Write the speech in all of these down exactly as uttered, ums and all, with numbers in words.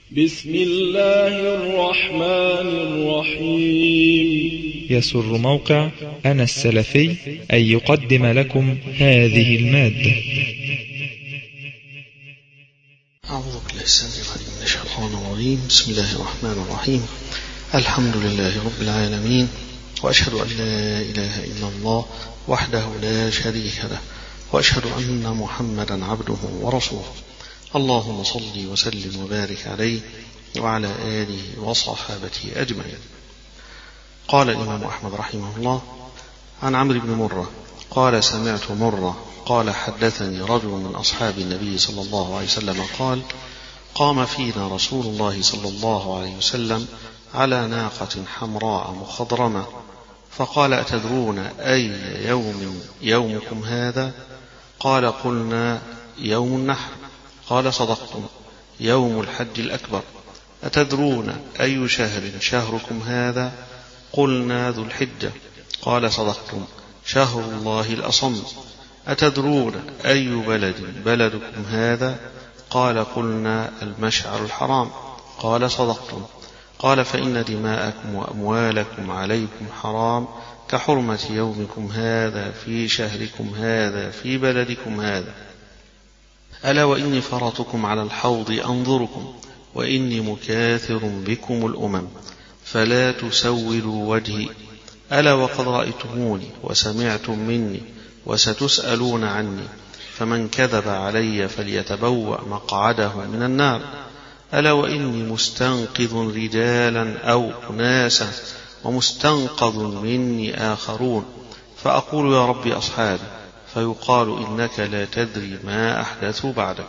بسم الله الرحمن الرحيم. يسر موقع أنا السلفي أن يقدم لكم هذه المادة. أعوذ بالله السميع العليم من الشيطان الرجيم. بسم الله الرحمن الرحيم. الحمد لله رب العالمين، وأشهد أن لا إله إلا الله وحده لا شريك له، وأشهد أن محمدا عبده ورسوله. اللهم صل وسلم وبارك عليه وعلى آله وصحابته أجمعين. قال الإمام أحمد رحمه الله عن عمرو بن مرة قال: سمعت مرة قال: حدثني رجل من أصحاب النبي صلى الله عليه وسلم قال: قام فينا رسول الله صلى الله عليه وسلم على ناقة حمراء مخضرمة، فقال: أتدرون أي يوم يومكم هذا؟ قال: قلنا: يوم النحر. قال: صدقتم، يوم الحج الأكبر. أتدرون أي شهر شهركم هذا؟ قلنا: ذو الحجة. قال: صدقتم، شهر الله الأصم. أتدرون أي بلد بلدكم هذا؟ قال: قلنا: المشعر الحرام. قال: صدقتم. قال: فإن دماءكم وأموالكم عليكم حرام كحرمة يومكم هذا في شهركم هذا في بلدكم هذا. ألا وإني فرطكم على الحوض أنظركم، وإني مكاثر بكم الأمم، فلا تسودوا وجهي. ألا وقد رأيتموني وسمعتم مني وستسألون عني، فمن كذب علي فليتبوأ مقعده من النار. ألا وإني مستنقذ رجالا أو أناسا ومستنقذ مني آخرون، فأقول: يا رب أصحابي، فيقال: إنك لا تدري ما أحدثوا بعدك.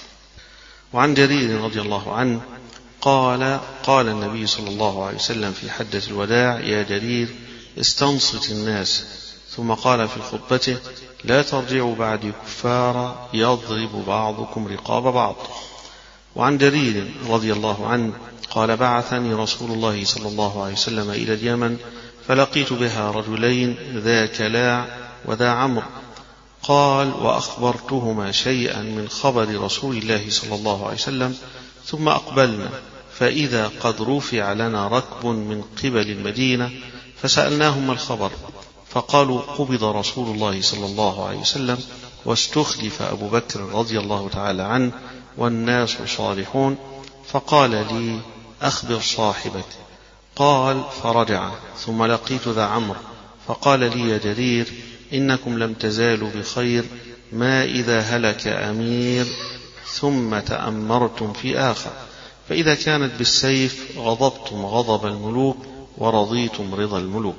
وعن جرير رضي الله عنه قال: قال النبي صلى الله عليه وسلم في حجة الوداع: يا جرير، استنصت الناس. ثم قال في خطبته: لا ترجعوا بعدي كفارا يضرب بعضكم رقاب بعض. وعن جرير رضي الله عنه قال: بعثني رسول الله صلى الله عليه وسلم إلى اليمن، فلقيت بها رجلين ذا كلاع وذا عمرو. قال: وأخبرتهما شيئا من خبر رسول الله صلى الله عليه وسلم، ثم أقبلنا، فإذا قد رفع لنا ركب من قبل المدينة، فسألناهم الخبر، فقالوا: قبض رسول الله صلى الله عليه وسلم، واستخلف أبو بكر رضي الله تعالى عنه، والناس صالحون. فقال لي: أخبر صاحبك. قال: فرجع. ثم لقيت ذا عمرو، فقال لي: يا جرير، إنكم لم تزالوا بخير ما إذا هلك أمير ثم تأمرتم في آخر، فإذا كانت بالسيف غضبتم غضب الملوك ورضيتم رضا الملوك.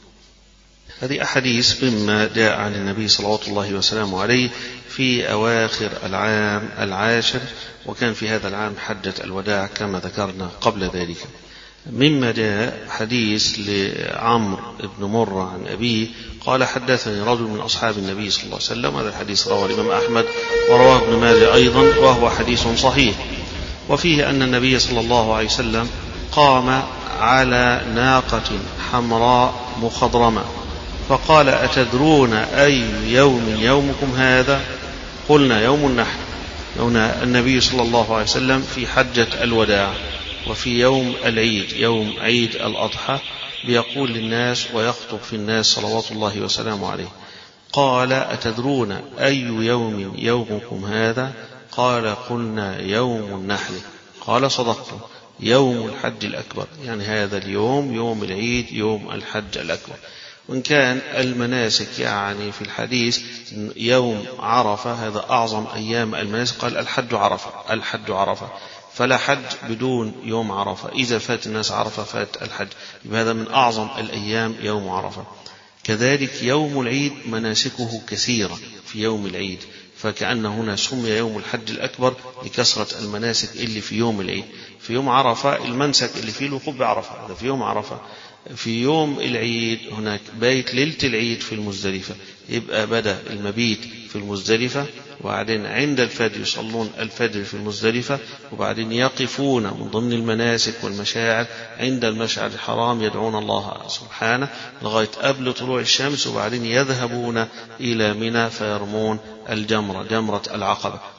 هذه أحاديث مما جاء عن النبي صلوات الله وسلامه عليه في أواخر العام العاشر، وكان في هذا العام حجة الوداع كما ذكرنا قبل ذلك. مما جاء حديث لعمرو بن مرة عن أبيه قال: حدثني رجل من أصحاب النبي صلى الله عليه وسلم. هذا الحديث رواه الإمام أحمد ورواه ابن ماجه أيضا، وهو حديث صحيح. وفيه أن النبي صلى الله عليه وسلم قام على ناقة حمراء مخضرمة، فقال: أتدرون أي يوم يومكم هذا؟ قلنا: يوم النحر. هنا النبي صلى الله عليه وسلم في حجة الوداع، وفي يوم العيد يوم عيد الأضحى بيقول للناس ويخطب في الناس صلوات الله وسلامه عليه. قال: أتدرون أي يوم يومكم هذا؟ قال: قلنا: يوم النحر. قال: صدقتم، يوم الحج الأكبر. يعني هذا اليوم يوم العيد يوم الحج الأكبر. وإن كان المناسك يعني في الحديث يوم عرفة هذا أعظم أيام المناسك، قال: الحج عرفة، الحج عرفة، فلا حج بدون يوم عرفة. إذا فات الناس عرفة فات الحج، هذا من أعظم الأيام يوم عرفة. كذلك يوم العيد مناسكه كثيرة في يوم العيد، فكأن هنا سمي يوم الحج الأكبر لكثرة المناسك اللي في يوم العيد. في يوم عرفة المنسك اللي فيه الوقوف بعرفة، هذا في يوم عرفة. في يوم العيد هناك بيت ليلة العيد في المزدلفة، يبقى بدأ المبيت في المزدلفة، وبعدين عند الفجر يصلون الفجر في المزدلفة، وبعدين يقفون من ضمن المناسك والمشاعر عند المشعر الحرام يدعون الله سبحانه لغاية قبل طلوع الشمس، وبعدين يذهبون إلى منى فيرمون الجمرة، جمرة العقبة.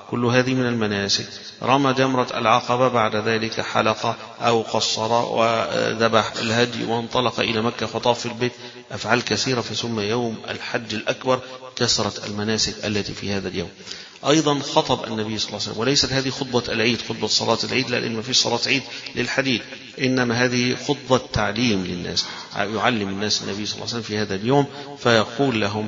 كل هذه من المناسك. رمى جمرة العقبة، بعد ذلك حلق أو قصر وذبح الهدي وانطلق إلى مكة فطاف في البيت، أفعال كثيرة، فسمى يوم الحج الأكبر كثرة المناسك التي في هذا اليوم. أيضا خطب النبي صلى الله عليه وسلم، وليست هذه خطبة العيد، خطبة صلاة العيد، لأن ما فيش صلاة عيد للحديد، إنما هذه خطبة تعليم للناس، يعلم الناس النبي صلى الله عليه وسلم في هذا اليوم، فيقول لهم،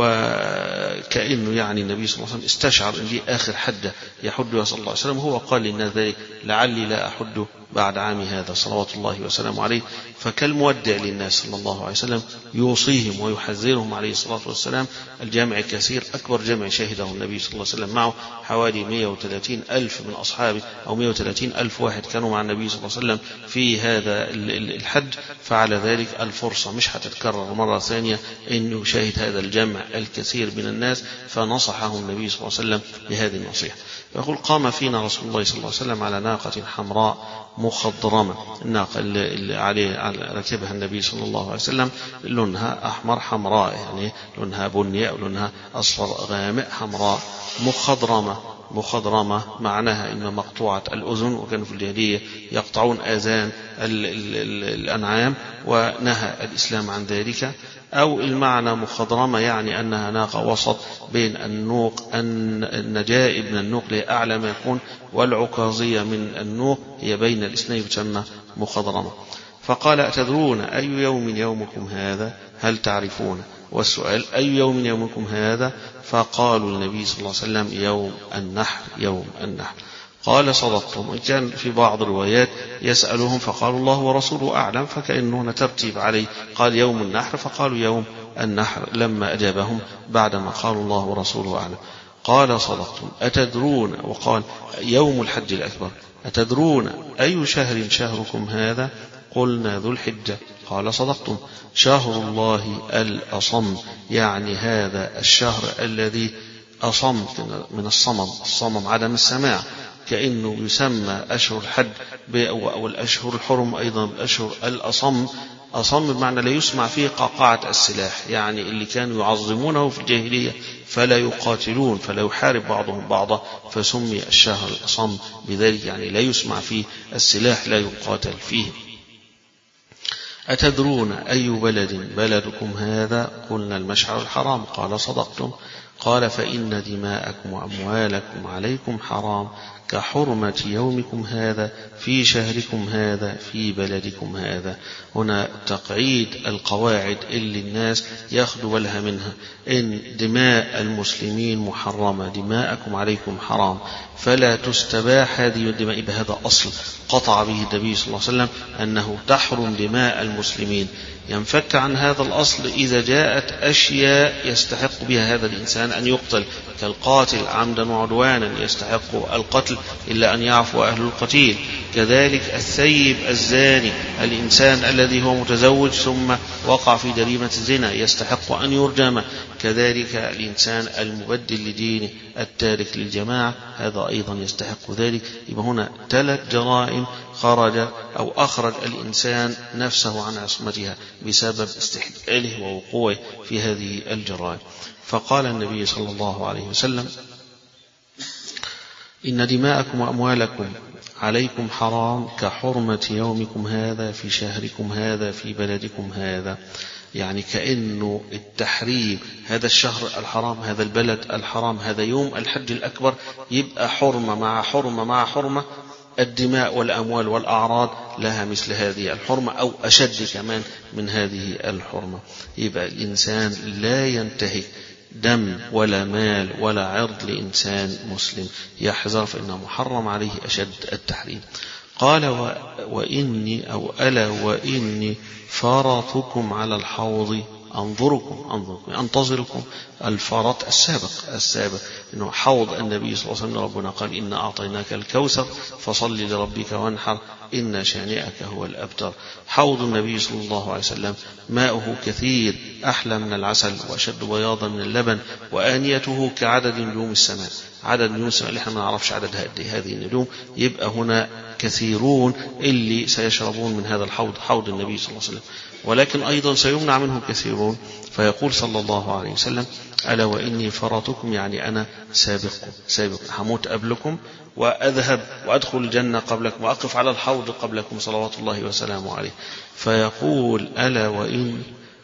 وكأنه يعني النبي صلى الله عليه وسلم استشعر أن دي آخر حجة يحج صلى الله عليه وسلم، هو قال للناس ذلك لعلي لا أحج بعد عام هذا صلوات الله وسلامه عليه. فكالمودع للناس صلى الله عليه وسلم يوصيهم ويحذرهم عليه الصلاة والسلام. الجامع الكثير أكبر جامع شهده النبي صلى الله عليه وسلم، معه حوالي مئة وثلاثين ألف من أصحابه، أو مئة وثلاثين ألف واحد كانوا مع النبي صلى الله عليه وسلم في هذا الحج، فعلى ذلك الفرصة مش هتتكرر مرة ثانية أن يشاهد هذا الجمع الكثير من الناس، فنصحه النبي صلى الله عليه وسلم بهذه النصيحة. فيقول قام فينا رسول الله صلى الله عليه وسلم على ناقة حمراء مخضرمة، الناقة اللي عليه ركبها النبي صلى الله عليه وسلم لونها أحمر حمراء، يعني لونها بني أو لونها أصفر غامق حمراء مخضرمة. مخضرمة معناها إن مقطوعة الأذن، وكانوا في الجاهلية يقطعون آذان الأنعام، ونهى الإسلام عن ذلك. أو المعنى مخضرمة يعني أنها ناقة وسط بين النوق النجائب من النوق اللي أعلى ما يكون، والعكاظية من النوق هي بين الاثنين، تسمى مخضرمة. فقال أتدرون أي يوم يومكم هذا؟ هل تعرفون؟ والسؤال أي يوم يومكم هذا؟ فقالوا النبي صلى الله عليه وسلم يوم النحر، يوم النحر. قال صدقتم. وإن كان في بعض الروايات يسألهم فقالوا الله ورسوله أعلم، فكأنه ترتيب عليه، قال يوم النحر فقالوا يوم النحر لما أجابهم بعدما قالوا الله ورسوله أعلم. قال صدقتم. أتدرون، وقال يوم الحج الأكبر، أتدرون أي شهر شهركم هذا؟ قلنا ذو الحجة. قال صدقتم. شهر الله الأصم، يعني هذا الشهر الذي أصم من الصمم، الصمم عدم السماع، كأنه يسمى أشهر الحج أو الأشهر الحرم أيضا بالأشهر الأصم. أصم بمعنى لا يسمع فيه قعقعة السلاح، يعني اللي كانوا يعظمونه في الجاهلية فلا يقاتلون، فلا يحارب بعضهم بعضا، فسمي الشهر الأصم بذلك، يعني لا يسمع فيه السلاح، لا يقاتل فيه. أتدرون أي بلد بلدكم هذا؟ قلنا المشعر الحرام. قال صدقتم. قال فإن دماءكم وأموالكم عليكم حرام كحرمة يومكم هذا في شهركم هذا في بلدكم هذا. هنا تقعيد القواعد اللي الناس ياخدوا بالها منها، إن دماء المسلمين محرمة، دماءكم عليكم حرام، فلا تستباح هذه الدماء. بهذا أصل قطع به النبي صلى الله عليه وسلم أنه تحرم دماء المسلمين. ينفك عن هذا الأصل إذا جاءت أشياء يستحق بها هذا الإنسان أن يقتل، كالقاتل عمدا وعدوانا يستحق القتل إلا أن يعفو أهل القتيل، كذلك الثيب الزاني، الإنسان الذي هو متزوج ثم وقع في جريمة الزنا يستحق أن يرجم، كذلك الإنسان المبدل لدينه التارك للجماعة هذا أيضا يستحق ذلك. يبقى هنا ثلاث جرائم خرج أو أخرج الإنسان نفسه عن عصمتها بسبب استحلاله ووقوعه في هذه الجرائم. فقال النبي صلى الله عليه وسلم إن دماءكم وأموالكم عليكم حرام كحرمة يومكم هذا في شهركم هذا في بلدكم هذا، يعني كأنه التحريم هذا الشهر الحرام، هذا البلد الحرام، هذا يوم الحج الأكبر، يبقى حرمة مع حرمة مع حرمة. الدماء والأموال والأعراض لها مثل هذه الحرمة أو أشد كمان من هذه الحرمة. يبقى الإنسان لا ينتهك دم ولا مال ولا عرض لإنسان مسلم، يحذر فإنه محرم عليه أشد التحريم. قال و... وإني أو ألا وإني فرطكم على الحوض أنظركم أنظركم أنتظركم. الفرط السابق السابق إنه حوض النبي صلى الله عليه وسلم، ربنا قال إن أعطيناك الكوثر فصل لربك وانحر إن شانئك هو الأبتر. حوض النبي صلى الله عليه وسلم ماؤه كثير أحلى من العسل وأشد بياضا من اللبن، وآنيته كعدد نجوم السماء. عدد النجوم السماء اللي احنا ما نعرفش عددها قد ايه هذه النجوم، يبقى هنا كثيرون اللي سيشربون من هذا الحوض، حوض النبي صلى الله عليه وسلم، ولكن أيضا سيمنع منهم كثيرون. فيقول صلى الله عليه وسلم: ألا وإني فرطكم، يعني أنا سابقكم، سابق هموت قبلكم وأذهب وأدخل الجنة قبلكم وأقف على الحوض قبلكم صلوات الله وسلامه عليه. فيقول: ألا وإن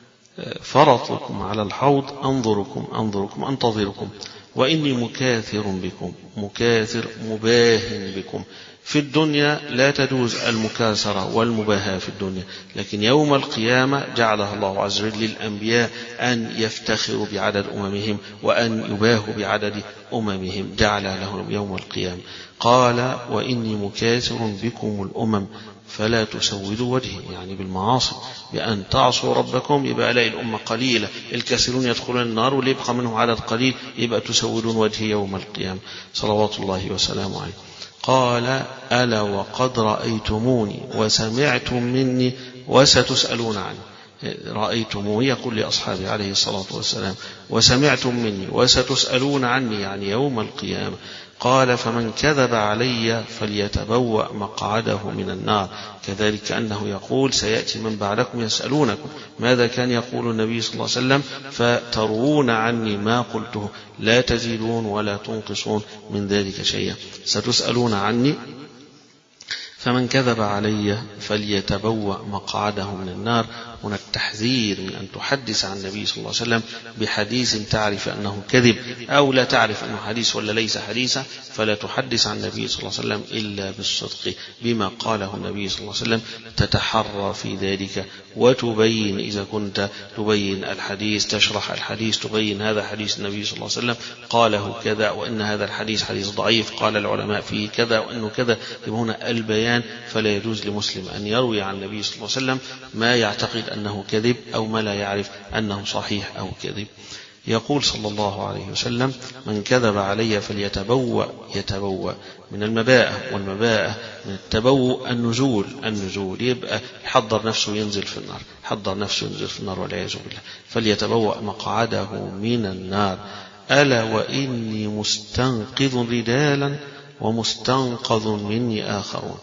فرطكم على الحوض أنظركم أنظركم أنتظركم، وإني مكاثر بكم، مكاثر مباهن بكم. في الدنيا لا تجوز المكاثرة والمباهاة في الدنيا، لكن يوم القيامة جعلها الله عز وجل للأنبياء أن يفتخروا بعدد أممهم وأن يباهوا بعدد أممهم، جعل لهم يوم القيامة. قال: وإني مكاثر بكم الأمم فلا تسودوا وجهي، يعني بالمعاصي، بأن تعصوا ربكم يبقى ألاقي الأمة قليلة، الكثيرون يدخلون النار واللي يبقى منهم عدد قليل، يبقى تسودون وجهي يوم القيامة صلوات الله وسلامه عليه. قال: ألا وقد رأيتموني وسمعتم مني وستسألون عني. رأيتموه يقول لأصحابه عليه الصلاة والسلام: وسمعتم مني وستسألون عني، يعني يوم القيامة. قال: فمن كذب علي فليتبوأ مقعده من النار. كذلك أنه يقول: سيأتي من بعدكم يسألونكم ماذا كان يقول النبي صلى الله عليه وسلم، فترون عني ما قلته، لا تزيدون ولا تنقصون من ذلك شيئا، ستسألون عني. فمن كذب علي فليتبوأ مقعده من النار. هنا التحذير من أن تحدث عن النبي صلى الله عليه وسلم بحديث تعرف أنه كذب، أو لا تعرف أنه حديث ولا ليس حديثا، فلا تحدث عن النبي صلى الله عليه وسلم إلا بالصدق بما قاله النبي صلى الله عليه وسلم. تتحرى في ذلك وتبين، إذا كنت تبين الحديث، تشرح الحديث، تبين هذا حديث النبي صلى الله عليه وسلم قاله كذا، وإن هذا الحديث حديث ضعيف قال العلماء فيه كذا وأنه كذا. هنا البيان، فلا يجوز لمسلم أن يروي عن النبي صلى الله عليه وسلم ما يعتقد أنه كذب أو ما لا يعرف أنه صحيح أو كذب. يقول صلى الله عليه وسلم: من كذب علي فليتبوأ، يتبوأ من المباءة، والمباءة من التبوء النزول، النزول يبقى حضر نفسه ينزل في النار، حضر نفسه ينزل في النار والعياذ بالله. فليتبوأ مقعده من النار. ألا وإني مستنقذ رجالا ومستنقذ مني آخرون.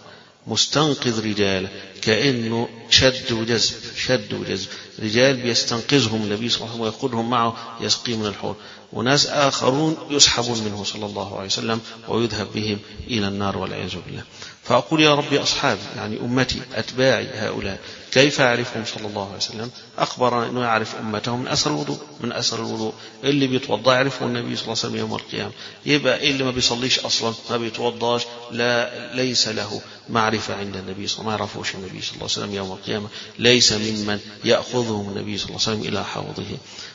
مستنقذ رجال كأنه شد وجذب، شد وجذب، رجال بيستنقذهم النبي صلى الله عليه وسلم ويأخذهم معه يسقي من الحوض، وناس آخرون يسحبون منه صلى الله عليه وسلم ويذهب بهم إلى النار والعياذ بالله. فأقول: يا ربي أصحابي، يعني أمتي، أتباعي هؤلاء، كيف أعرفهم صلى الله عليه وسلم؟ أخبر أنه يعرف أمته من أثر الوضوء، من أثر الوضوء. اللي بيتوضأ يعرفه النبي صلى الله عليه وسلم يوم القيامة. يبقى اللي ما بيصليش أصلا، ما بيتوضاش، لا ليس له معرفة عند النبي صلى الله عليه وسلم، ما يعرفوش النبي صلى الله عليه وسلم يوم القيامة، ليس ممن يأخذهم النبي صلى الله عليه وسلم إلى حوضه.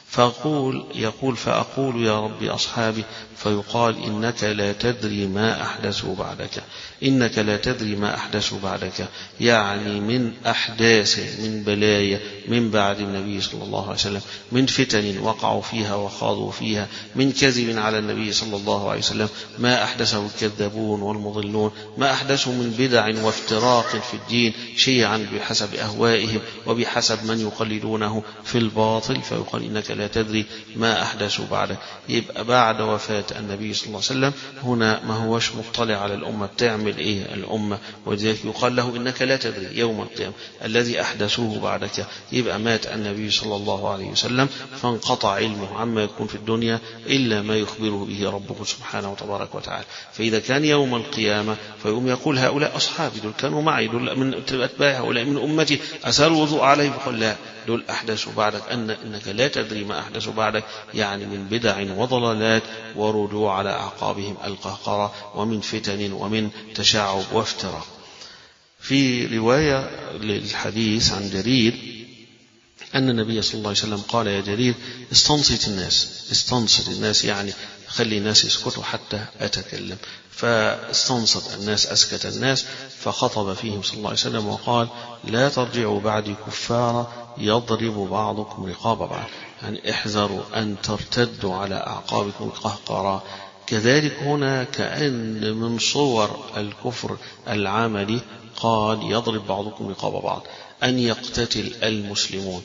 فأقول يقول فأقول: يا ربي أصحابي، فيقال: إنك لا تدري ما أحدثوا بعدك، إنك لا تدري ما أحدثوا بعدك، يعني من أحداث، من بلايا من بعد النبي صلى الله عليه وسلم، من فتن وقعوا فيها وخاضوا فيها، من كذب على النبي صلى الله عليه وسلم، ما أحدثه الكذابون والمضلون، ما أحدثوا من بدع وافتراق في الدين، شيعا بحسب أهوائهم وبحسب من يقلدونه في الباطل. فيقال: إنك لا تدري ما أحدثوا بعدك. يبقى بعد وفاة النبي صلى الله عليه وسلم هنا ما هوش مطلع على الأمة بتعمل إيه الأمة، ولذلك يقال له: إنك لا تدري يوم القيامة الذي أحدثوه بعدك. يبقى مات النبي صلى الله عليه وسلم فانقطع علمه عما يكون في الدنيا إلا ما يخبره به ربه سبحانه وتبارك وتعالى. فإذا كان يوم القيامة فيقوم يقول: هؤلاء أصحابي، دول كانوا معي، دول من أتباع، هؤلاء من أمتي، أسأل الوضوء عليه. فقال: لا، دول أحدثوا بعدك. أن إنك لا تدري ما أحدثوا بعدك، يعني من بدع وضلالات ورجوع على أعقابهم القهقرة، ومن فتن ومن تشعب وافتراء. في رواية للحديث عن جرير أن النبي صلى الله عليه وسلم قال: يا جرير، استنصت الناس، استنصت الناس، يعني خلي الناس يسكتوا حتى أتكلم. فاستنصت الناس، أسكت الناس، فخطب فيهم صلى الله عليه وسلم وقال: لا ترجعوا بعدي كفارا يضرب بعضكم رقاب بعض، يعني احذروا أن ترتدوا على أعقابكم قهقرا. كذلك هنا كأن من صور الكفر العملي قال: يضرب بعضكم رقاب بعض، أن يقتتل المسلمون.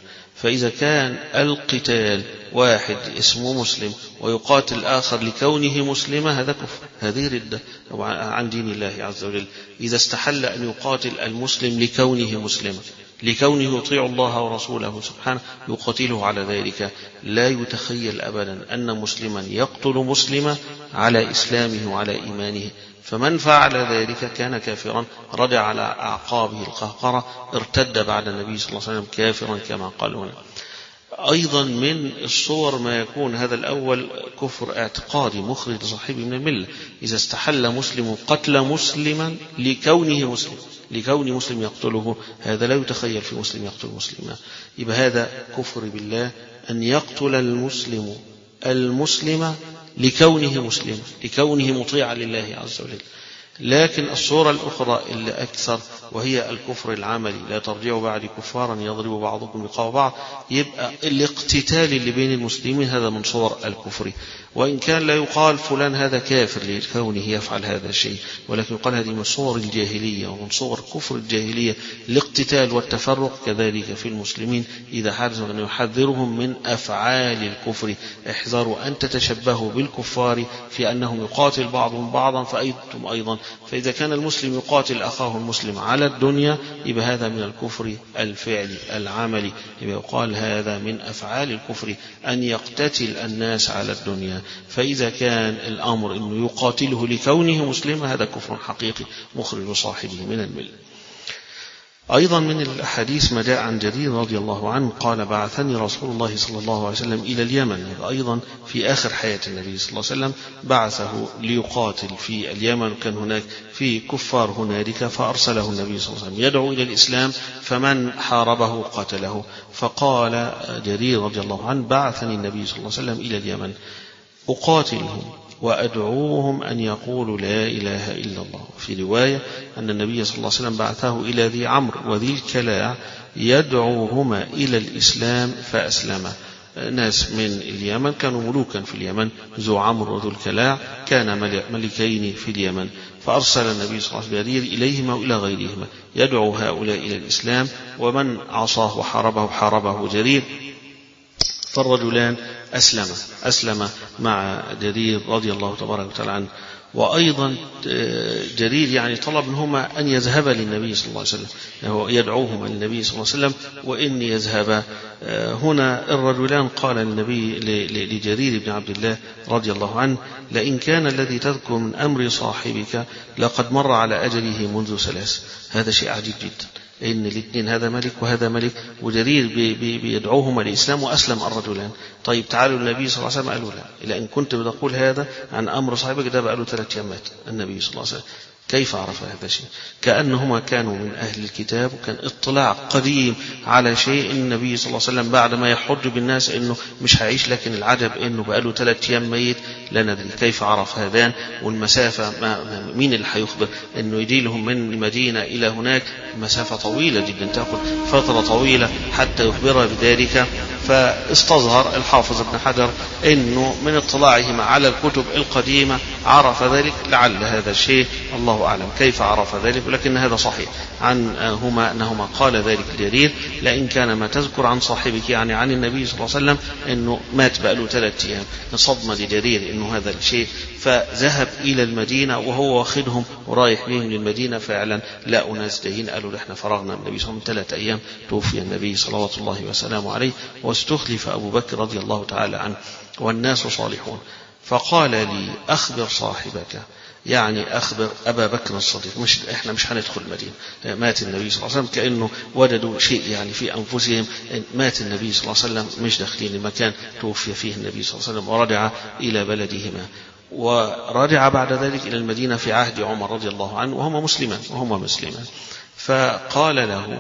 فإذا كان القتال واحد اسمه مسلم ويقاتل آخر لكونه مسلما هذا كفر، هذه ردة عن دين الله عز وجل. إذا استحل أن يقاتل المسلم لكونه مسلما، لكونه يطيع الله ورسوله سبحانه، يقاتله على ذلك. لا يتخيل أبدا أن مسلما يقتل مسلما على إسلامه وعلى إيمانه، فمن فعل ذلك كان كافرا، رجع على أعقابه القهقرة، ارتد بعد النبي صلى الله عليه وسلم كافرا كما قال هنا. أيضا من الصور ما يكون هذا الأول كفر اعتقادي مخرج صاحبه من الملة. إذا استحل مسلم قتل مسلما لكونه مسلم، لكون مسلم يقتله، هذا لا يتخيل في مسلم يقتل مسلما، يبقى هذا كفر بالله أن يقتل المسلم المسلم لكونه مسلم، لكونه مطيعا لله عز وجل. لكن الصورة الأخرى اللي أكثر وهي الكفر العملي، لا ترجعوا بعد كفارا يضرب بعضكم رقاب بعض، يبقى الاقتتال اللي بين المسلمين هذا من صور الكفر، وإن كان لا يقال فلان هذا كافر لكونه يفعل هذا الشيء، ولكن يقال هذه من صور الجاهلية ومن صور كفر الجاهلية الاقتتال والتفرق. كذلك في المسلمين إذا حدث أن يحذرهم من أفعال الكفر، احذروا أن تتشبهوا بالكفار في أنهم يقاتل بعضهم بعضا فأيضتم أيضا. فإذا كان المسلم يقاتل أخاه المسلم على الدنيا يبقى هذا من الكفر الفعلي العملي، يبقى يقال هذا من أفعال الكفر أن يقتتل الناس على الدنيا. فإذا كان الأمر أنه يقاتله لكونه مسلم هذا كفر حقيقي مخرج صاحبه من الملة. أيضا من الأحاديث ما جاء عن جرير رضي الله عنه قال بعثني رسول الله صلى الله عليه وسلم إلى اليمن، أيضا في آخر حياة النبي صلى الله عليه وسلم بعثه ليقاتل في اليمن، كان هناك في كفار هنالك، فأرسله النبي صلى الله عليه وسلم يدعو إلى الإسلام، فمن حاربه قتله. فقال جرير رضي الله عنه بعثني النبي صلى الله عليه وسلم إلى اليمن أقاتلهم وأدعوهم أن يقولوا لا إله إلا الله. في رواية أن النبي صلى الله عليه وسلم بعثه إلى ذي عمرو وذي الكلاع يدعوهما إلى الإسلام فأسلما. ناس من اليمن كانوا ملوكا في اليمن، ذو عمرو وذو الكلاع كان ملكين في اليمن، فأرسل النبي صلى الله عليه وسلم إليهما وإلى غيرهما يدعو هؤلاء إلى الإسلام، ومن عصاه وحاربه حاربه جرير. فالرجلان أسلم أسلم مع جرير رضي الله تبارك وتعالى عنه. وأيضا جرير يعني طلب منهما أن يذهب للنبي صلى الله عليه وسلم، هو يدعوهما للنبي صلى الله عليه وسلم وإن يذهب. هنا الرجلان قال للنبي لجرير بن عبد الله رضي الله عنه لئن كان الذي تذكر من أمر صاحبك لقد مر على أجله منذ ثلاث. هذا شيء عجيب جدا، إن الاثنين هذا ملك وهذا ملك، وجرير بي بي بيدعوهما الإسلام وأسلم الرجلان. طيب تعالوا النبي صلى الله عليه وسلم قالوا لا، إلا إن كنت بتقول هذا عن أمر صاحبك ده بقاله ثلاث أيام مات النبي صلى الله عليه وسلم. كيف عرف هذا الشيء؟ كأنهما كانوا من أهل الكتاب، وكان اطلاع قديم على شيء النبي صلى الله عليه وسلم بعد ما يحج بالناس إنه مش هيعيش، لكن العجب إنه بقاله ثلاث أيام ميت. لا ندري كيف عرف هذان، والمسافة ما مين اللي هيخبر إنه يجي لهم من المدينة إلى هناك مسافة طويلة جدا، تأخذ فترة طويلة حتى يخبر بذلك. فاستظهر الحافظ ابن حجر إنه من اطلاعهم على الكتب القديمة عرف ذلك، لعل هذا الشيء الله أعلم كيف عرف ذلك، ولكن هذا صحيح عنهما أنهما قال ذلك جرير لئن كان ما تذكر عن صاحبك يعني عن النبي صلى الله عليه وسلم إنه مات بقاله ثلاثة أيام. صدمة لجرير إنه هذا الشيء، فذهب إلى المدينة وهو واخدهم ورايح بهم للمدينة. فعلا لا أناس جايين قالوا احنا فرغنا من النبي صلى الله عليه وسلم ثلاثة أيام توفي النبي صلوات الله وسلامه عليه، واستخلف أبو بكر رضي الله تعالى عنه والناس صالحون. فقال لي أخبر صاحبك، يعني أخبر أبا بكر الصديق، مش إحنا مش هندخل المدينة، مات النبي صلى الله عليه وسلم، كأنه وجدوا شيء يعني في أنفسهم مات النبي صلى الله عليه وسلم، مش داخلين المكان توفي فيه النبي صلى الله عليه وسلم، ورجع إلى بلدهما. ورجع بعد ذلك إلى المدينة في عهد عمر رضي الله عنه وهما مسلمان وهما مسلمان. فقال له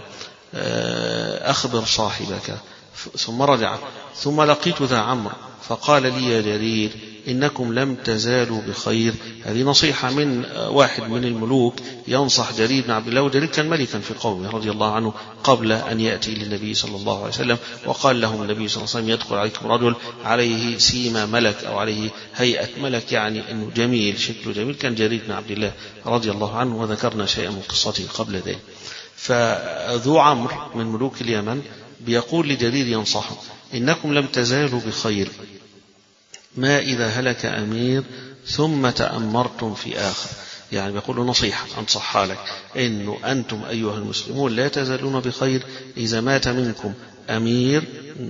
أخبر صاحبك، ثم رجع. ثم لقيت ذا عمرو فقال لي يا جرير إنكم لم تزالوا بخير. هذه نصيحة من واحد من الملوك ينصح جرير بن عبد الله، وجرير كان ملكا في قومه رضي الله عنه قبل أن يأتي للنبي صلى الله عليه وسلم. وقال لهم النبي صلى الله عليه وسلم يدخل عليكم رجل عليه سيما ملك أو عليه هيئة ملك، يعني أنه جميل شكله جميل. كان جرير بن عبد الله رضي الله عنه، وذكرنا شيئا من قصته قبل ذلك. فذو عمرو من ملوك اليمن بيقول لجرير ينصحه: إنكم لم تزالوا بخير ما إذا هلك أمير ثم تأمرتم في آخر. يعني بيقول له نصيحة أنصحها لك، إنه أنتم أيها المسلمون لا تزالون بخير إذا مات منكم أمير،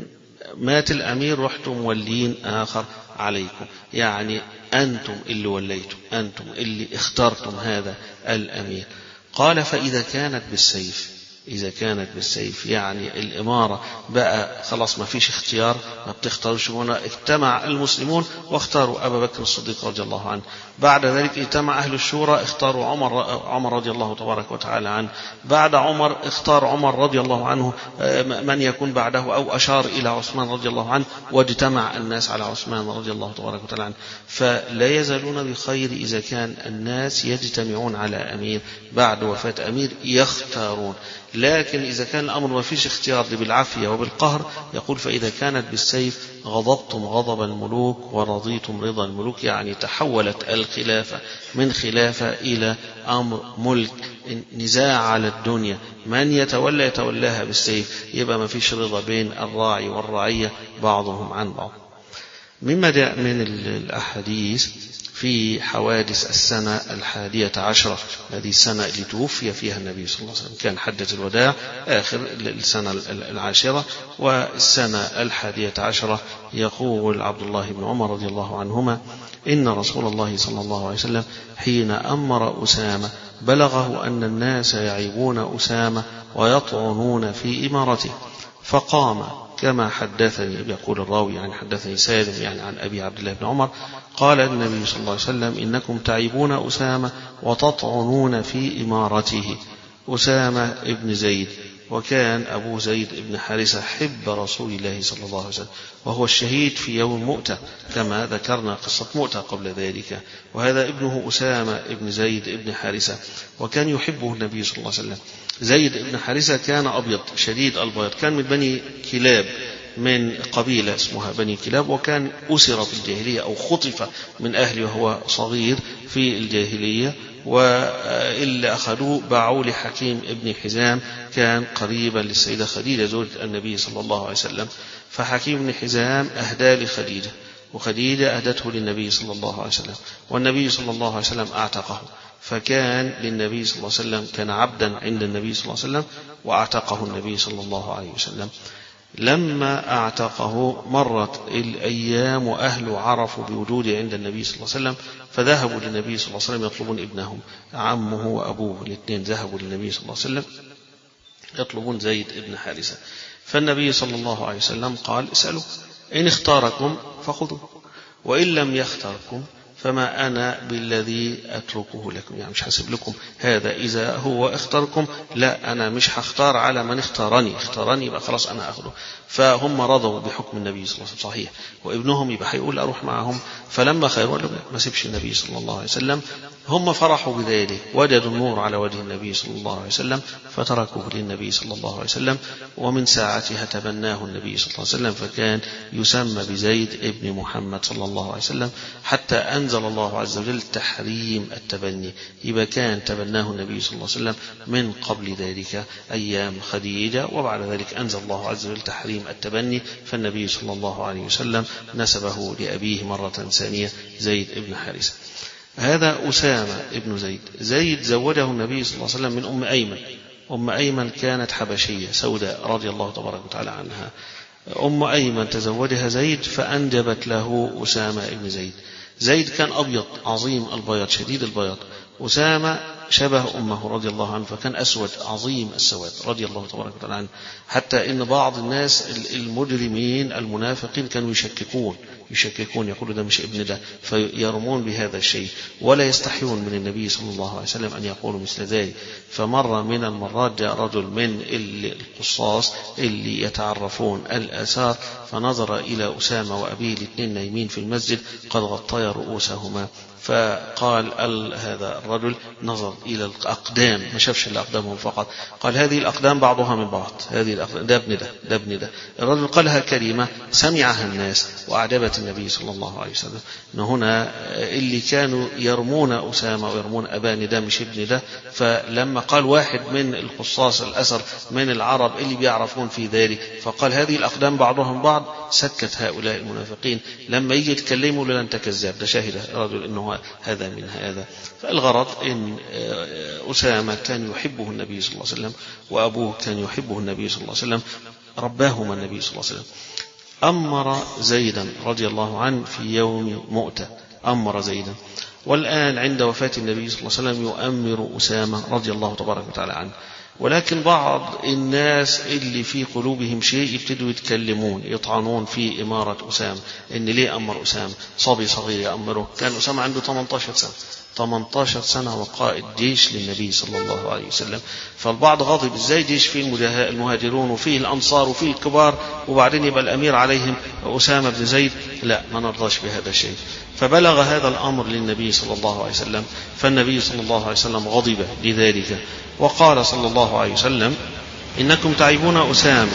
مات الأمير رحتم مولين آخر عليكم، يعني أنتم اللي وليتم، أنتم اللي اخترتم هذا الأمير. قال: فإذا كانت بالسيف، إذا كانت بالسيف يعني الإمارة بقى خلاص ما فيش اختيار، ما بتختارش. هنا اجتمع المسلمون واختاروا أبا بكر الصديق رضي الله عنه، بعد ذلك اجتمع أهل الشورى اختاروا عمر عمر رضي الله تبارك وتعالى عنه، بعد عمر اختار عمر رضي الله عنه من يكون بعده، أو أشار إلى عثمان رضي الله عنه، واجتمع الناس على عثمان رضي الله تبارك وتعالى عنه. فلا يزالون بخير إذا كان الناس يجتمعون على أمير بعد وفاة أمير يختارون. لكن إذا كان الأمر ما فيش اختيار بالعافية وبالقهر، يقول: فإذا كانت بالسيف غضبتم غضب الملوك ورضيتم رضا الملوك. يعني تحولت الخلافة من خلافة إلى أمر ملك، نزاع على الدنيا، من يتولى يتولاها بالسيف، يبقى ما فيش رضا بين الراعي والرعية بعضهم عن بعض. مما جاء من الأحاديث في حوادث السنة الحادية عشرة، هذه السنة اللي توفي فيها النبي صلى الله عليه وسلم، كان حجة الوداع آخر السنة العاشرة. والسنة الحادية عشرة يقول عبد الله بن عمر رضي الله عنهما: إن رسول الله صلى الله عليه وسلم حين أمر أسامة بلغه أن الناس يعيبون أسامة ويطعنون في إمارته، فقام كما حدثني، يقول الراوي يعني حدثني سالم يعني عن أبي عبد الله بن عمر، قال النبي صلى الله عليه وسلم: إنكم تعيبون أسامة وتطعنون في إمارته. أسامة ابن زيد، وكان أبو زيد ابن حارثة حب رسول الله صلى الله عليه وسلم، وهو الشهيد في يوم مؤتة كما ذكرنا قصة مؤتة قبل ذلك. وهذا ابنه أسامة ابن زيد ابن حارثة، وكان يحبه النبي صلى الله عليه وسلم. زيد ابن حارثة كان أبيض شديد البياض، كان من بني كلاب، من قبيلة اسمها بني كلاب، وكان أسر في الجاهلية أو خطف من أهله وهو صغير في الجاهلية، وإلا أخذوه باعوا لحكيم ابن حزام، كان قريبا للسيدة خديجة زوجة النبي صلى الله عليه وسلم. فحكيم ابن حزام أهدى لخديجة، وخديجة أهدته للنبي صلى الله عليه وسلم، والنبي صلى الله عليه وسلم أعتقه. فكان للنبي صلى الله عليه وسلم كان عبدا عند النبي صلى الله عليه وسلم، وأعتقه النبي صلى الله عليه وسلم. لما أعتقه مرت الأيام وأهله عرفوا بوجوده عند النبي صلى الله عليه وسلم، فذهبوا للنبي صلى الله عليه وسلم يطلبون ابنهم، عمه وأبوه الاثنين ذهبوا للنبي صلى الله عليه وسلم يطلبون زيد ابن حارثة. فالنبي صلى الله عليه وسلم قال: اسألوا، إن اختاركم فخذوا، وإن لم يختاركم فما أنا بالذي أتركه لكم، يعني مش حاسب لكم هذا، إذا هو اختاركم لا أنا مش هختار على من اختارني، اختارني يبقى خلاص أنا أخذه. فهم رضوا بحكم النبي صلى الله عليه وسلم صحيح، وابنهم يبقى هيقول أروح معهم. فلما خيروا ما سيبش النبي صلى الله عليه وسلم، هم فرحوا بذلك، وجدوا النور على وجه النبي صلى الله عليه وسلم فتركوه للنبي صلى الله عليه وسلم. ومن ساعتها تبناه النبي صلى الله عليه وسلم، فكان يسمى بزيد ابن محمد صلى الله عليه وسلم، حتى أنزل الله عز وجل تحريم التبني. يبقى كان تبناه النبي صلى الله عليه وسلم من قبل ذلك أيام خديجة، وبعد ذلك أنزل الله عز وجل تحريم التبني، فالنبي صلى الله عليه وسلم نسبه لأبيه مرة ثانية زيد ابن حارثة. هذا أسامة ابن زيد. زيد زوجه النبي صلى الله عليه وسلم من أم أيمن. أم أيمن كانت حبشية سوداء رضي الله تبارك وتعالى عنها. أم أيمن تزوجها زيد فأنجبت له أسامة ابن زيد. زيد كان أبيض عظيم البياض شديد البياض، أسامة شبه أمه رضي الله عنه، فكان أسود عظيم السواد رضي الله تبارك وتعالى عنه، حتى إن بعض الناس المجرمين المنافقين كانوا يشككون يشككون يقولوا ده مش ابن ده، فيرمون بهذا الشيء ولا يستحيون من النبي صلى الله عليه وسلم أن يقولوا مثل ذلك. فمرة من المرات جاء رجل من القصاص اللي يتعرفون الآثار، فنظر إلى أسامة وأبيه الاثنين نايمين في المسجد قد غطيا رؤوسهما، فقال هذا الرجل نظر إلى الأقدام، ما شافش الأقدامهم فقط، قال هذه الأقدام بعضها من بعض، هذه الأقدام ده ابن ده ده ابن ده. الرجل قالها كلمة سمعها الناس وأعجبت النبي صلى الله عليه وسلم. إن هنا اللي كانوا يرمون أسامة ويرمون أبان ده مش ابن ده، فلما قال واحد من القصاص الأثر من العرب اللي بيعرفون في ذلك فقال هذه الأقدام بعضهم بعض، سكت هؤلاء المنافقين. لما يجي يتكلموا لن تكذب، ده شاهد رجل إنه هذا من هذا. فالغرض إن أسامة كان يحبه النبي صلى الله عليه وسلم، وأبوه كان يحبه النبي صلى الله عليه وسلم، رباهما النبي صلى الله عليه وسلم. أمر زيدا رضي الله عنه في يوم مؤتة، أمر زيدا. والآن عند وفاة النبي صلى الله عليه وسلم يؤمر أسامة رضي الله تبارك وتعالى عنه. ولكن بعض الناس اللي في قلوبهم شيء يبتدوا يتكلمون يطعنون في إمارة أسامة، إن ليه أمر أسامة صبي صغير يأمره؟ كان أسامة عنده ثمانية عشر سنة، ثمانية عشر سنة وقائد جيش للنبي صلى الله عليه وسلم. فالبعض غاضب، ازاي جيش فيه المهاجرون وفيه الأنصار وفيه الكبار وبعدين يبقى الأمير عليهم أسامة بن زيد؟ لا، ما نرضاش بهذا الشيء. فبلغ هذا الأمر للنبي صلى الله عليه وسلم، فالنبي صلى الله عليه وسلم غضب لذلك وقال صلى الله عليه وسلم إنكم تعيبون أسامة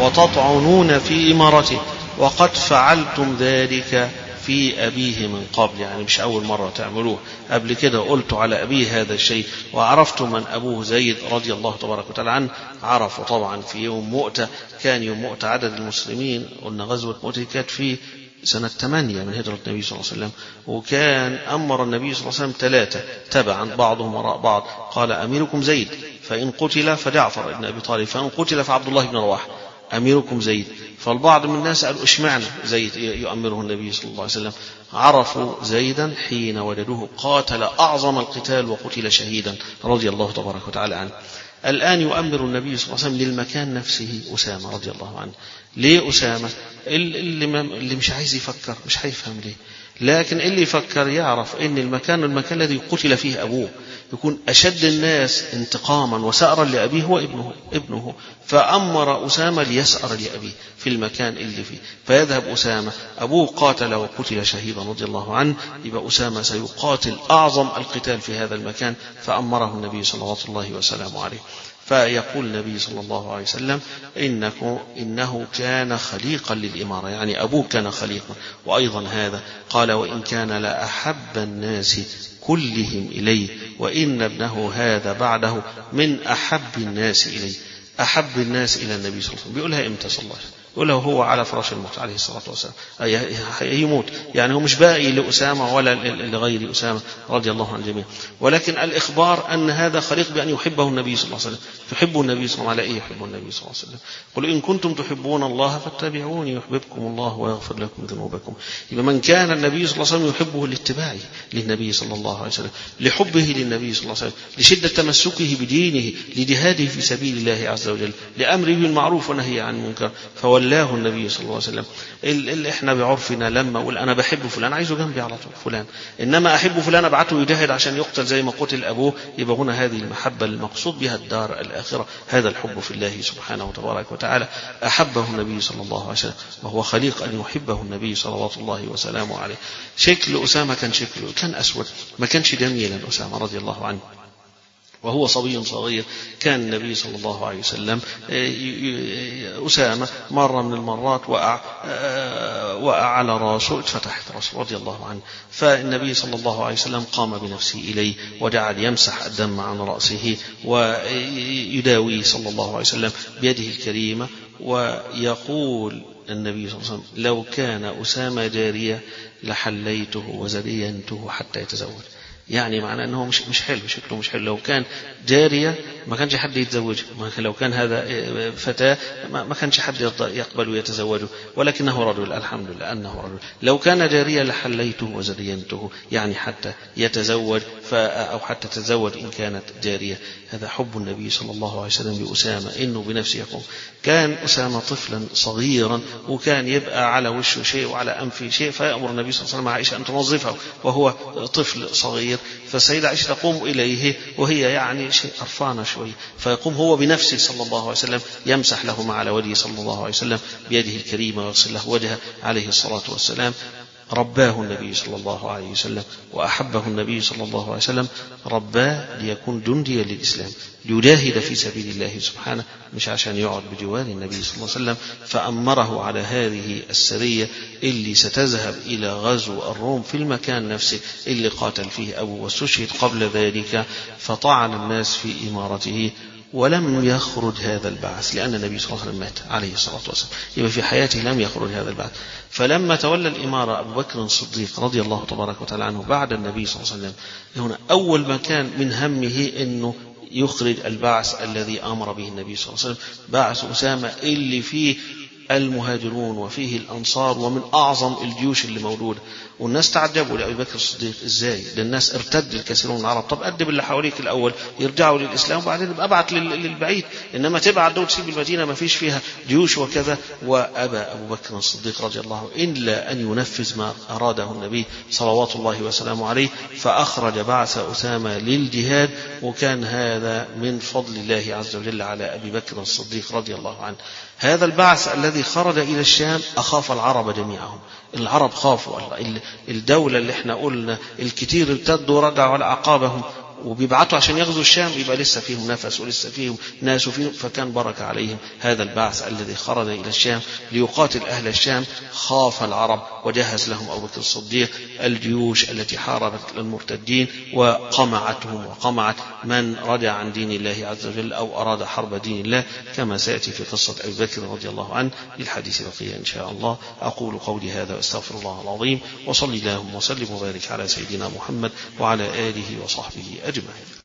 وتطعنون في إمارته وقد فعلتم ذلك في أبيه من قبل، يعني مش أول مرة تعملوه، قبل كده قلت على أبيه هذا الشيء وعرفتم من أبوه زيد رضي الله تبارك وتعالى عنه. عرفوا طبعا في يوم مؤتة، كان يوم مؤتة عدد المسلمين، قلنا غزوة مؤتة كانت في سنة ثمانية من هجرة النبي صلى الله عليه وسلم، وكان أمر النبي صلى الله عليه وسلم ثلاثة تبعا بعضهم وراء بعض. قال أميركم زيد، فإن قتل فجعفر بن أبي طالب، فإن قتل فعبد الله بن رواحة. أميركم زيد. فالبعض من الناس قالوا اشمعنى زيد يؤمره النبي صلى الله عليه وسلم؟ عرفوا زيدا حين وجدوه قاتل أعظم القتال وقتل شهيدا رضي الله تبارك وتعالى عنه. الآن يؤمر النبي صلى الله عليه وسلم للمكان نفسه أسامة رضي الله عنه. ليه أسامة؟ اللي, اللي مش عايز يفكر مش هيفهم ليه، لكن اللي يفكر يعرف ان المكان المكان الذي قتل فيه أبوه يكون أشد الناس انتقاما وسأرا لأبيه هو ابنه ابنه فأمر أسامة ليسأر لأبيه في المكان اللي فيه، فيذهب أسامة. أبوه قاتل وقتل شهيدا رضي الله عنه، يبقى أسامة سيقاتل أعظم القتال في هذا المكان، فأمره النبي صلى الله عليه وسلم عليه. فيقول النبي صلى الله عليه وسلم إنه, إنه كان خليقا للإمارة، يعني أبوه كان خليقا. وأيضا هذا قال وإن كان لأحب الناس كلهم إليه وإن ابنه هذا بعده من أحب الناس إليه. أحب الناس إلى النبي صلى الله عليه وسلم بيقولها إمتى صلى الله عليه وسلم؟ يقولها هو على فراش الموت عليه الصلاة والسلام، يموت، يعني هو مش باقي لأسامة ولا لغير أسامة رضي الله عن الجميع. ولكن الإخبار أن هذا خليق بأن يحبه النبي صلى الله عليه وسلم. تحبه النبي صلى الله عليه وسلم على إيه؟ يحبه النبي صلى الله عليه وسلم. قل إن كنتم تحبون الله فاتبعوني يحببكم الله ويغفر لكم ذنوبكم. يبقى من كان النبي صلى الله عليه وسلم يحبه لاتباعه للنبي صلى الله عليه وسلم، لحبه للنبي صلى الله عليه وسلم، لشدة تمسكه بدينه، لجهاده في سبيل الله عز وجل، لأمره بالمعروف ونهي عن المنكر، فولاه النبي صلى الله عليه وسلم. اللي احنا بعرفنا لما اقول انا بحب فلان عايزه جنبي على طول فلان، انما احب فلان ابعته يجاهد عشان يقتل زي ما قتل ابوه، يبقى هنا هذه المحبه المقصود بها الدار الاخره، هذا الحب في الله سبحانه وتبارك وتعالى. احبه النبي صلى الله عليه وسلم وهو خليق ان يحبه النبي صلوات الله وسلامه عليه. شكل اسامه كان شكله كان اسود، ما كانش جميلا اسامه رضي الله عنه، وهو صبي صغير. كان النبي صلى الله عليه وسلم أسامة مرة من المرات وقع, وقع على راسه، اتفتحت راسه رضي الله عنه، فالنبي صلى الله عليه وسلم قام بنفسه إليه وجعل يمسح الدم عن رأسه ويداوي صلى الله عليه وسلم بيده الكريمة. ويقول النبي صلى الله عليه وسلم لو كان أسامة جارية لحليته وزرينته حتى يتزوج، يعني معنى أنه مش مش حلو، شكله مش حلو. لو كان جارية ما كانش حد يتزوجه، لو كان هذا فتاة ما كانش حد يقبل ويتزوجه، ولكنه رجل، الحمد لله أنه رجل. لو كان جارية لحليته وزرينته، يعني حتى يتزوج أو حتى تتزوج إن كانت جارية. هذا حب النبي صلى الله عليه وسلم بأسامة، إنه بنفسه يقوم. كان أسامة طفلا صغيرا وكان يبقى على وشه شيء وعلى أنفه شيء، فيأمر النبي صلى الله عليه وسلم عائشة أن تنظفه وهو طفل صغير، فالسيدة عائشة تقوم إليه وهي يعني شيء قرفانة شوي، فيقوم هو بنفسه صلى الله عليه وسلم يمسح له على وجهه صلى الله عليه وسلم بيده الكريمة ويغسل له وجهه عليه الصلاة والسلام. رباه النبي صلى الله عليه وسلم وأحبه النبي صلى الله عليه وسلم، رباه ليكون جنديا للإسلام، ليجاهد في سبيل الله سبحانه، مش عشان يقعد بجوار النبي صلى الله عليه وسلم. فأمره على هذه السرية اللي ستذهب إلى غزو الروم في المكان نفسه اللي قاتل فيه أبوه واستشهد قبل ذلك، فطعن الناس في إمارته ولم يخرج هذا البعث، لأن النبي صلى الله عليه وسلم مات عليه الصلاة والسلام، يبقى في حياته لم يخرج هذا البعث. فلما تولى الإمارة أبو بكر الصديق رضي الله تبارك وتعالى عنه بعد النبي صلى الله عليه وسلم، هنا أول ما كان من همه أنه يخرج البعث الذي أمر به النبي صلى الله عليه وسلم، بعث أسامة اللي فيه المهاجرون وفيه الأنصار ومن أعظم الجيوش اللي موجودة. والناس تعجبوا لأبي بكر الصديق، إزاي ده الناس ارتد الكثيرون من العرب، طب أدب اللي حواليك الأول يرجعوا للإسلام وبعدين أبعت للبعيد، إنما تبعت دول تسيب المدينة ما فيش فيها جيوش وكذا. وأبى أبو بكر الصديق رضي الله عنه إلا أن ينفذ ما أراده النبي صلوات الله وسلامه عليه، فأخرج بعث أسامة للجهاد، وكان هذا من فضل الله عز وجل على أبي بكر الصديق رضي الله عنه. هذا البعث الذي خرج إلى الشام أخاف العرب جميعهم، العرب خافوا الدولة اللي احنا قلنا الكتير ارتدوا ورجعوا على أعقابهم وبيبعتوا عشان يغزوا الشام، يبقى لسه فيهم نفس ولسه فيهم ناس وفيهم، فكان بركة عليهم هذا البعث الذي خرج إلى الشام ليقاتل أهل الشام. خاف العرب وجهز لهم أبو بكر الصديق الجيوش التي حاربت المرتدين وقمعتهم وقمعت من رجع عن دين الله عز وجل أو أراد حرب دين الله، كما سيأتي في قصة أبي بكر رضي الله عنه. للحديث بقية إن شاء الله. أقول قولي هذا واستغفر الله العظيم، وصلي اللهم وسلم وبارك على سيدنا محمد وعلى آله وصحبه أجمعين.